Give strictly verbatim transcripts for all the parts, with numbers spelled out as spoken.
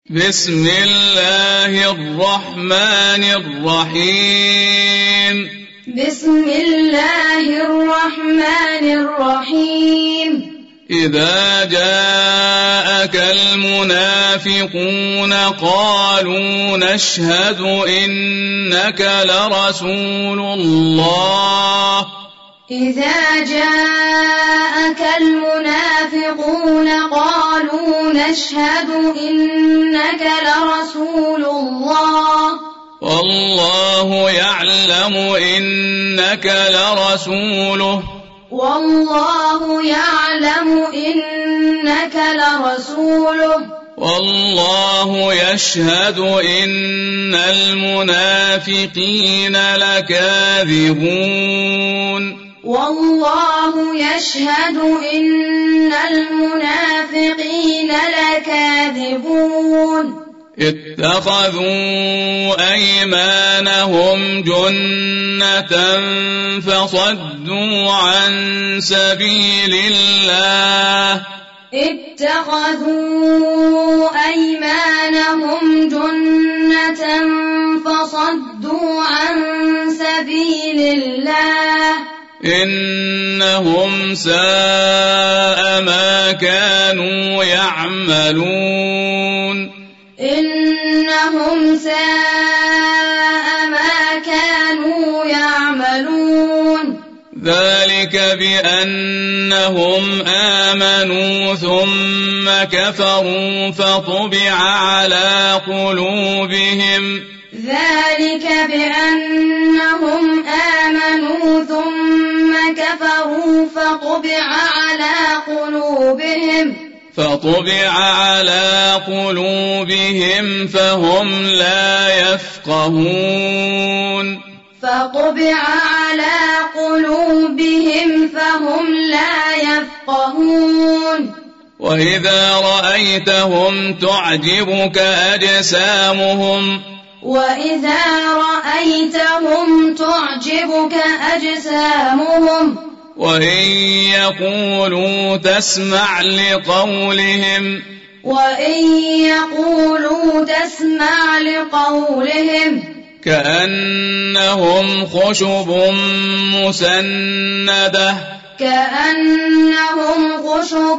بسم الله الرحمن الرحيم بسم الله الرحمن الرحيم إذا جاءك المنافقون قالوا نشهد إنك لرسول الله إذا جاءك المنافقون قالوا نشهد إنك لرسول الله والله يعلم إنك لرسوله والله يعلم إنك لرسوله والله يشهد إن المنافقين لكاذبون والله يشهد إن المنافقين لكاذبون اتخذوا أيمانهم جنة فصدوا عن سبيل الله اتخذوا أيمانهم جنة فصدوا عن سبيل الله إنهم ساء ما كانوا يعملون إنهم ساء ما كانوا يعملون ذلك بأنهم آمنوا ثم كفروا فطبع على قلوبهم ذلك بأنهم آمنوا ثم كفروا فطبع على قلوبهم فطبع على قلوبهم فهم لا يفقهون فطبع على قلوبهم فهم لا يفقهون وإذا رأيتهم تعجبك أجسامهم وإذا رأيتهم تعجبك أجسامهم وإن يقولوا تسمع لقولهم وإن يقولوا تسمع لقولهم كأنهم خشب مسندة كأنهم خشب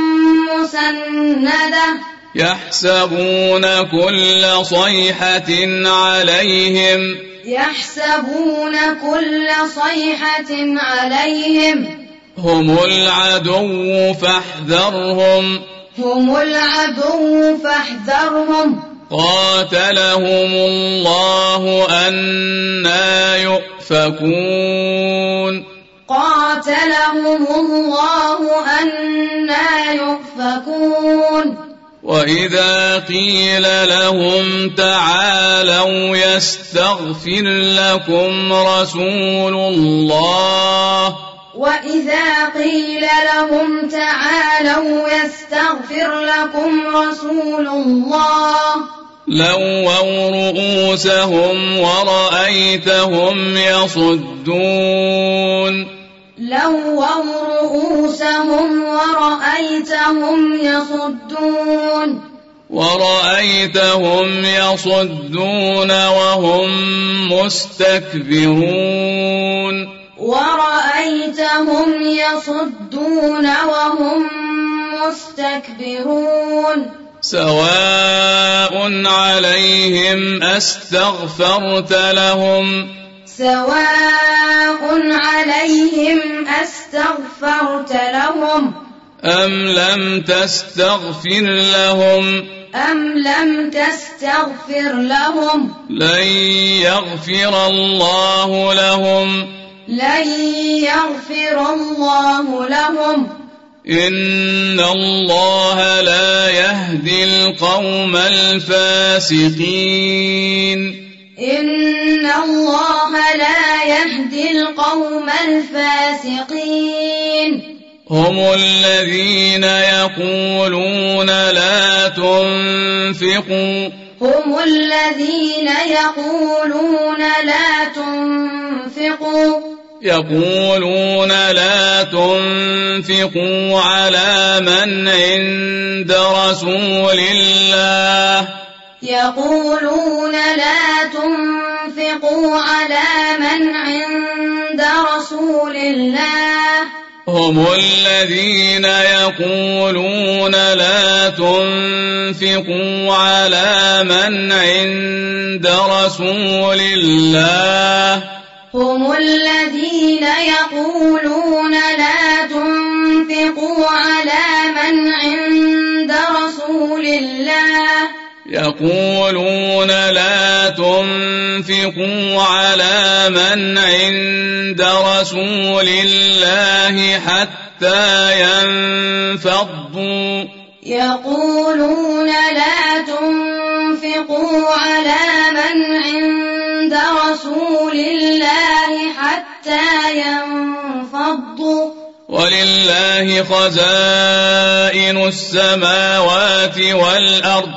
مسندة يحسبون كل صيحة عليهم يحسبون كل صيحة عليهم هم العدو فاحذرهم هم العدو فاحذرهم قاتلهم الله أنى يؤفكون قاتلهم الله أنى يؤفكون وإذا قيل لهم تعالوا يستغفر لكم رسول الله وإذا قيل لهم تعالوا يستغفر لكم رسول الله لووا رؤوسهم ورأيتهم يصدون لووا رؤوسهم ورأيتهم يصدون ورأيتهم يصدون وهم مستكبرون ورأيتهم يصدون وهم مستكبرون سواء عليهم أستغفرت لهم سواء عليهم أستغفرت لهم أم لم تستغفر لهم أم لم تستغفر لهم لن يغفر الله لهم لن يغفر الله لهم إن الله لا يهدي القوم الفاسقين إن الله لا يهدي القوم الفاسقين هم الذين يقولون لا تنفقوا هم الذين يقولون لا تنفقوا يقولون لا تنفقوا على من عند رسول الله يقولون لا تنفقوا على من عند رسول الله هم الذين يقولون لا تنفقوا على من عند رسول الله هم الذين يقولون لا تنفقوا على من عند رسول الله يقولون لا تنفقوا على من عند رسول الله حتى ينفضوا يقولون لا تنفقوا على من عند رسول الله حتى ينفضوا ولله خزائن السماوات والأرض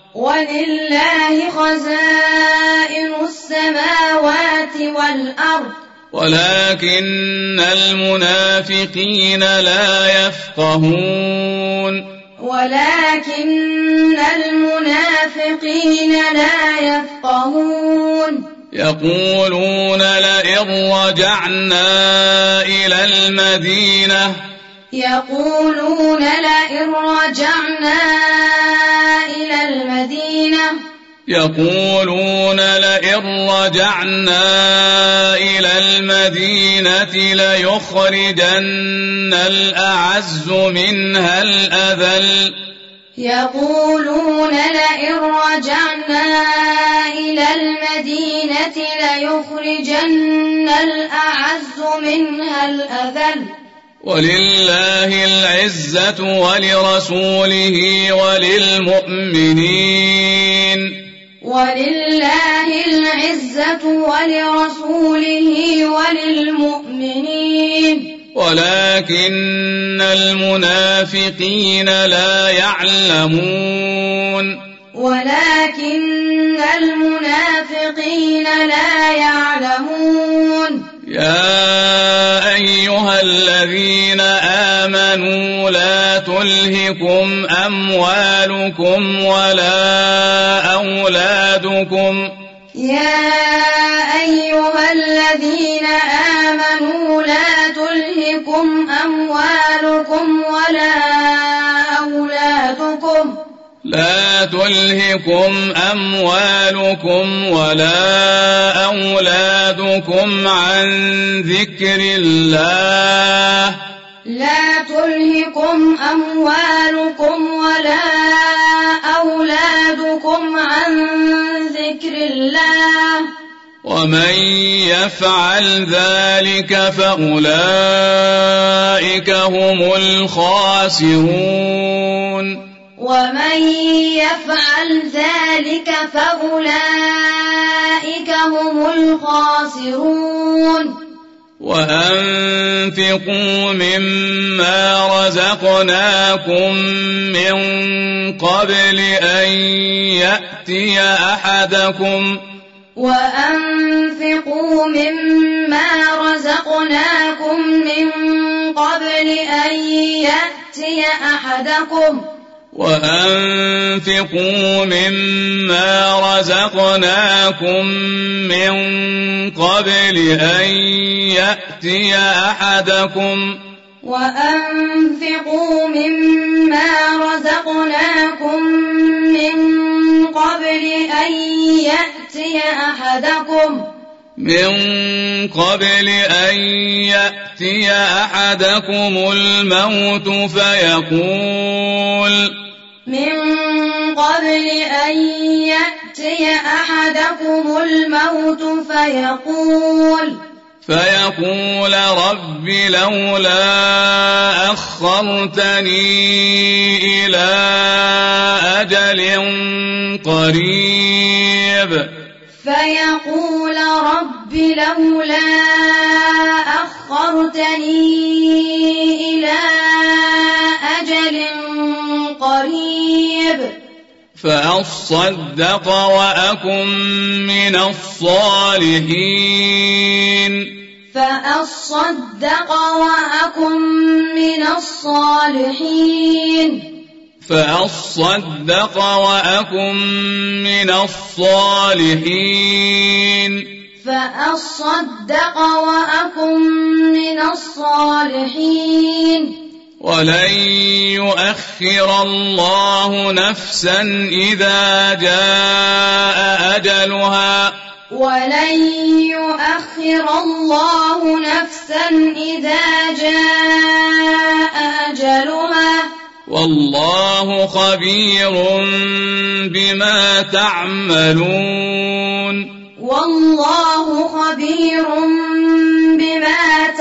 ولله خزائن السماوات والأرض ولكن المنافقين لا يفقهون ولكن المنافقين لا يفقهون يقولون لئن رجعنا إلى المدينة يقولون لئن رجعنا إلى المدينة يقولون لئن رجعنا إلى المدينة ليخرجن الأعز منها الأذل يقولون لئن رجعنا إلى المدينة ليخرجن الأعز منها الأذل ولله العزة ولرسوله وللمؤمنين ولله العزة ولرسوله وللمؤمنين ولكن المنافقين لا يعلمون ولكن المنافقين لا يعلمون يا أيها الذين آمنوا لا تلهكم أموالكم ولا أولادكم يا أيها الذين آمنوا لا تلهكم أموالكم ولا أولادكم لا تلهكم أموالكم ولا أولادكم عن ذكر الله لا تلهكم أموالكم ولا أولادكم عن ذكر الله ومن يفعل ذلك فأولئك هم الخاسرون ومن يفعل ذلك فأولئك هم الخاسرون وأنفقوا مما رزقناكم من قبل أن يأتي أحدكم وأنفقوا مما رزقناكم من قبل أن يأتي أحدكم وأنفقوا مما رزقناكم من قبل أن يأتي أحدكم وأنفقوا مما رزقناكم من قبل أن يأتي أحدكم من قبل أن يأتي أحدكم الموت فيقول من قبل أن يأتي أحدكم الموت فيقول فيقول رب لولا أخرتني إلى أجل قريب فيقول رب لولا أخرتني إلى أجل قريب فأصدق وأكن من الصالحين فأصدق وأكن من الصالحين فأصدق وأكن من الصالحين فأصدق وأكن من الصالحين ولن يؤخر الله نفسا إذا جاء أجلها ولن يؤخر الله نفسا إذا جاء أجلها والله خبير بما تعملون والله خبير بما